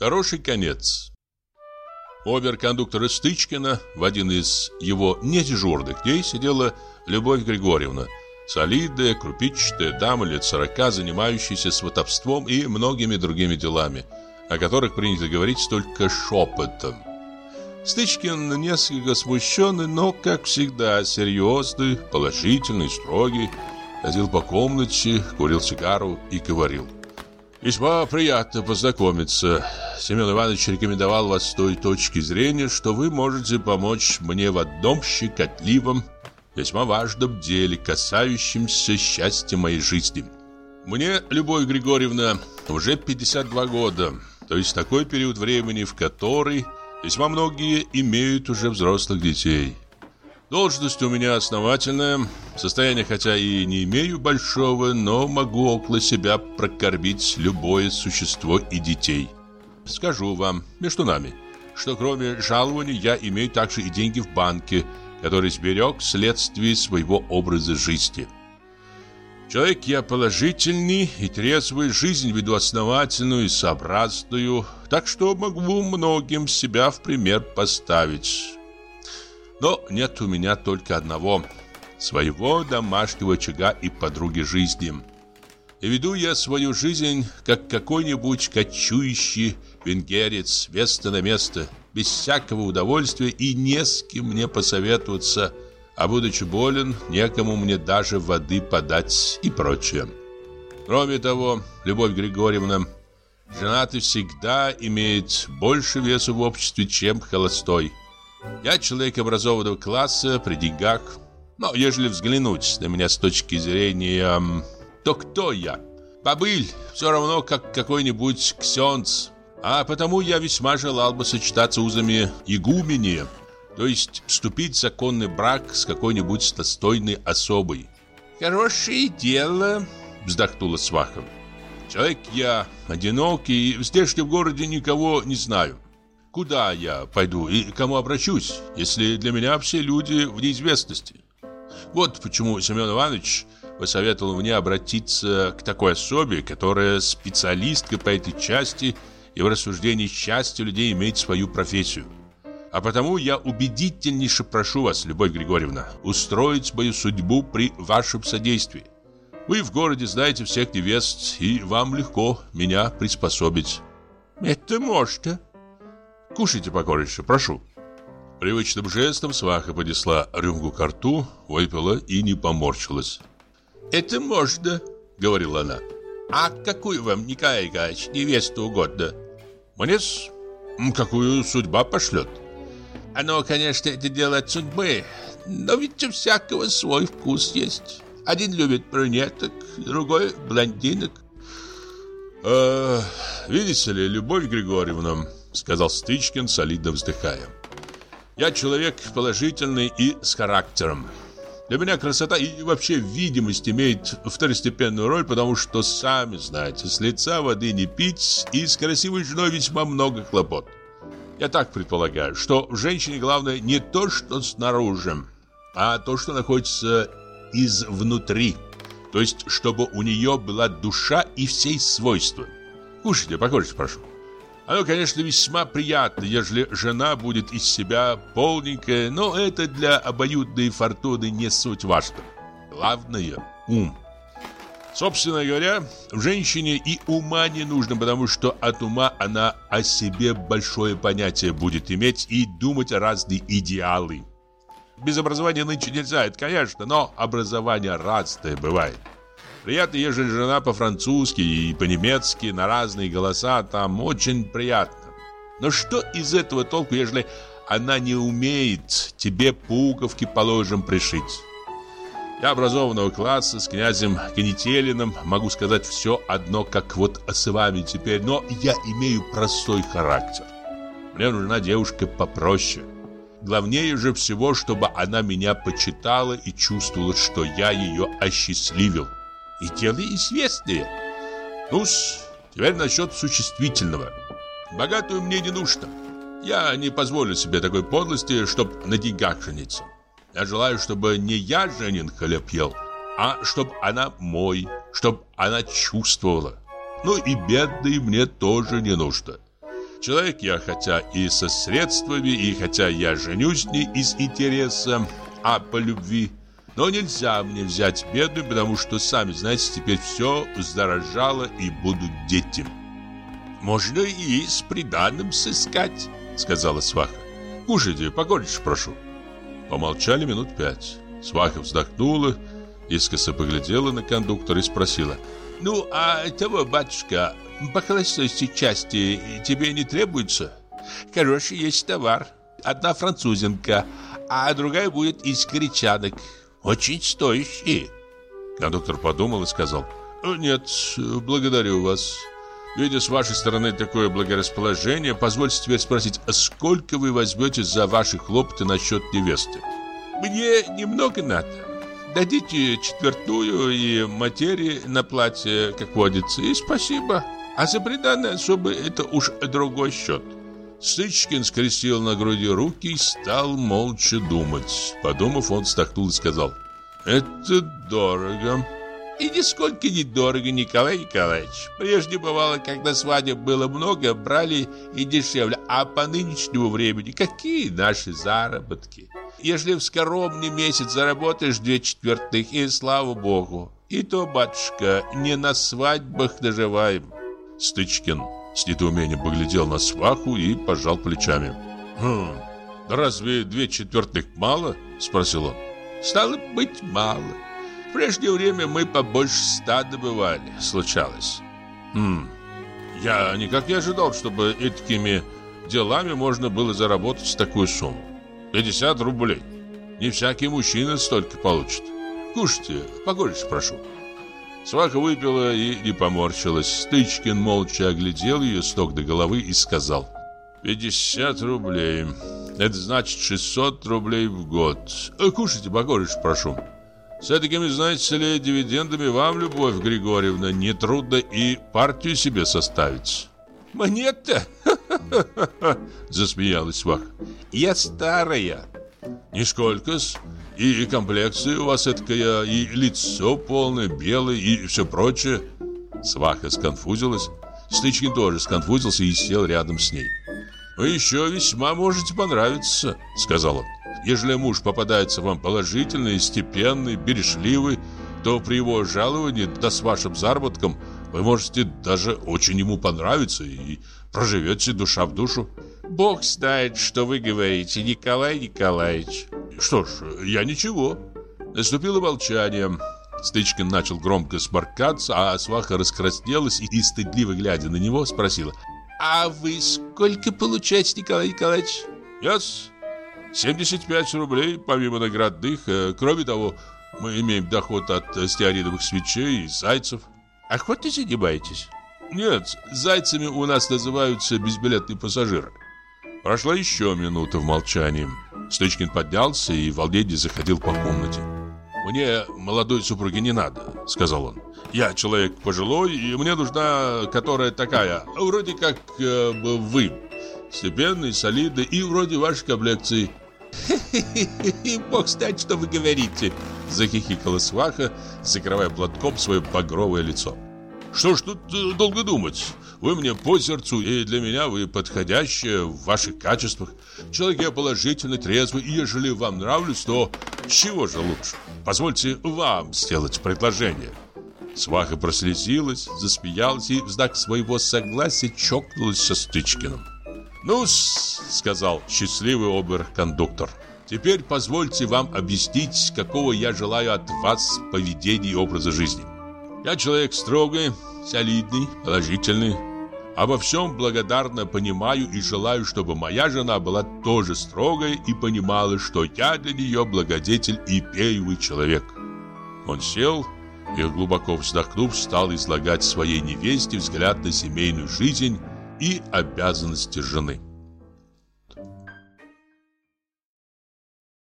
Хороший конец. У обер-кондуктора Стычкина в один из его недежурных дней сидела Любовь Григорьевна, солидная, крупичатая дама лет 40, занимающаяся сватовством и многими другими делами, о которых принято говорить только шепотом. Стычкин несколько смущенный, но, как всегда, серьезный, положительный, строгий, ходил по комнате, курил сигару и говорил: «Весьма приятно познакомиться. Семен Иванович рекомендовал вас с той точки зрения, что вы можете помочь мне в одном щекотливом, весьма важном деле, касающемся счастья моей жизни. Мне, Любовь Григорьевна, уже 52 года, то есть такой период времени, в который весьма многие имеют уже взрослых детей. Должность у меня основательная, состояние хотя и не имею большого, но могу около себя прокормить любое существо и детей. Скажу вам, между нами, что кроме жалований я имею также и деньги в банке, который сберег вследствие своего образа жизни. Человек я положительный и трезвый, жизнь веду основательную и сообразную, так что могу многим себя в пример поставить. Но нет у меня только одного – своего домашнего очага и подруги жизни. И веду я свою жизнь, как какой-нибудь кочующий венгерец с места на место, без всякого удовольствия и не с кем мне посоветоваться, а будучи болен, некому мне даже воды подать и прочее. Кроме того, Любовь Григорьевна, женатый всегда имеет больше веса в обществе, чем холостой. Я человек образованного класса, при деньгах. Но ежели взглянуть на меня с точки зрения, то кто я? Бобыль, все равно, как какой-нибудь ксенц. А потому я весьма желал бы сочетаться узами игумени, то есть вступить в законный брак с какой-нибудь достойной особой. «Хорошее дело», — вздохнула сваха. «Человек я одинокий и в здешнем городе никого не знаю. Куда я пойду и к кому обращусь, если для меня все люди в неизвестности? Вот почему Семен Иванович посоветовал мне обратиться к такой особе, которая специалистка по этой части и в рассуждении счастья людей имеет свою профессию. А потому я убедительнейше прошу вас, Любовь Григорьевна, устроить мою судьбу при вашем содействии. Вы в городе знаете всех невест, и вам легко меня приспособить». «Это можно. Кушайте покорнейше, прошу». Привычным жестом сваха поднесла рюмку ко рту, выпила и не поморщилась. «Это можно», — говорила она. «А какую вам, Николай Николаевич, невесту угодно?» «Мне-с, какую судьба пошлет». «Оно, конечно, это дело от судьбы, но ведь у всякого свой вкус есть. Один любит брюнеток, другой блондинок». «Видите ли, Любовь Григорьевна», — сказал Стычкин, солидно вздыхая, «я человек положительный и с характером. Для меня красота и вообще видимость имеет второстепенную роль, потому что, сами знаете, с лица воды не пить, и с красивой женой весьма много хлопот. Я так предполагаю, что в женщине главное не то, что снаружи, а то, что находится изнутри. То есть, чтобы у нее была душа и все свойства. Кушайте, покорнейше, прошу. Оно, конечно, весьма приятно, ежели жена будет из себя полненькая, но это для обоюдной фортуны не суть важно. Главное – ум. Собственно говоря, в женщине и ума не нужно, потому что от ума она о себе большое понятие будет иметь и думать разные идеалы. Без образования нынче нельзя, это конечно, но образование разное бывает. Приятно, ежели жена по-французски и по-немецки, на разные голоса, там очень приятно. Но что из этого толку, ежели она не умеет тебе пуговки, положим, пришить? Я образованного класса, с князем Канителиным могу сказать все одно, как вот с вами теперь, но я имею простой характер. Мне нужна девушка попроще. Главнее же всего, чтобы она меня почитала и чувствовала, что я ее осчастливил. И дело известное. Ну-с, теперь насчет существительного. Богатую мне не нужно. Я не позволю себе такой подлости, чтоб на деньгах жениться. Я желаю, чтобы не я Женин хлеб ел, а чтоб она мой, чтоб она чувствовала. Ну и бедной мне тоже не нужно. Человек я хотя и со средствами, и хотя я женюсь не из интереса, а по любви. Но нельзя мне взять бедную, потому что, сами знаете, теперь все вздорожало и будут дети. Можно и с приданым сыскать, сказала сваха. Кушайте, погоряче прошу. Помолчали минут 5. Сваха вздохнула, искоса поглядела на кондуктора и спросила: ну, а того, батюшка, по холостяцкой части тебе не требуется? Хороший есть товар. Одна французинка, а другая будет из гречанок. Очень стоящие. Кондуктор подумал и сказал: нет, благодарю вас. Видя с вашей стороны такое благорасположение, позвольте теперь спросить, а сколько вы возьмете за ваши хлопоты насчет невесты? Мне немного надо. Дадите четвертную и материи на платье, как водится, и спасибо. А за приданное особо это уж другой счет. Стычкин скрестил на груди руки и стал молча думать. Подумав, он вздохнул и сказал: это дорого. И нисколько не дорого, Николай Николаевич. Прежде бывало, когда свадеб было много, брали и дешевле. А по нынешнему времени какие наши заработки? Если в скоромный месяц заработаешь 2/4, и слава богу. И то, батюшка, не на свадьбах доживаем. Стычкин с недоумением поглядел на сваху и пожал плечами. Разве 2/4 мало? Спросил он. Стало быть, мало. В прежнее время мы побольше 100 добывали, случалось. Я никак не ожидал, чтобы этими делами можно было заработать такую сумму. 50 рублей. Не всякий мужчина столько получит. Кушайте, погоряче прошу. Сваха выпила и не поморщилась. Стычкин молча оглядел ее с ног до головы и сказал: 50 рублей. Это значит 600 рублей в год. Кушайте, погоряче прошу. С такими, знаете ли, дивидендами вам, Любовь Григорьевна, нетрудно и партию себе составить. Мне-то? Засмеялась сваха. Я старая. Нисколько-с. И комплекция у вас эткая, и лицо полное, белое, и все прочее. Сваха сконфузилась. Стычкин тоже сконфузился и сел рядом с ней. Вы еще весьма можете понравиться, сказал он. Ежели муж попадается вам положительный, степенный, бережливый, то при его жаловании, да с вашим заработком, вы можете даже очень ему понравиться и проживете душа в душу. Бог знает, что вы говорите, Николай Николаевич. Что ж, я ничего. Наступило молчание. Стычкин начал громко сморкаться, а сваха раскраснелась и стыдливо глядя на него, спросила: а вы сколько получаете, Николай Николаевич? Я 75 рублей, помимо наградных. Кроме того, мы имеем доход от стеариновых свечей и зайцев. Охотой занимаетесь? Нет, зайцами у нас называются безбилетные пассажиры. Прошла еще минута в молчании. Стычкин поднялся и в волнении заходил по комнате. «Мне молодой супруги не надо», — сказал он. «Я человек пожилой, и мне нужна, которая такая, вроде как вы, степенный, солидный и вроде вашей комплекции». «Бог знает, что вы говорите», — захихикала сваха, закрывая платком свое багровое лицо. «Что ж тут долго думать? Вы мне по сердцу, и для меня вы подходящие в ваших качествах. Человек я положительный, трезвый, и ежели вам нравлюсь, то чего же лучше? Позвольте вам сделать предложение». Сваха прослезилась, засмеялась и в знак своего согласия чокнулась со Стычкиным. «Ну-с», — сказал счастливый обер-кондуктор, — «теперь позвольте вам объяснить, какого я желаю от вас поведения и образа жизни. Я человек строгий, солидный, положительный. Обо всем благодарно понимаю и желаю, чтобы моя жена была тоже строгая и понимала, что я для нее благодетель и пеевый человек». Он сел и, глубоко вздохнув, стал излагать своей невесте взгляд на семейную жизнь и обязанности жены.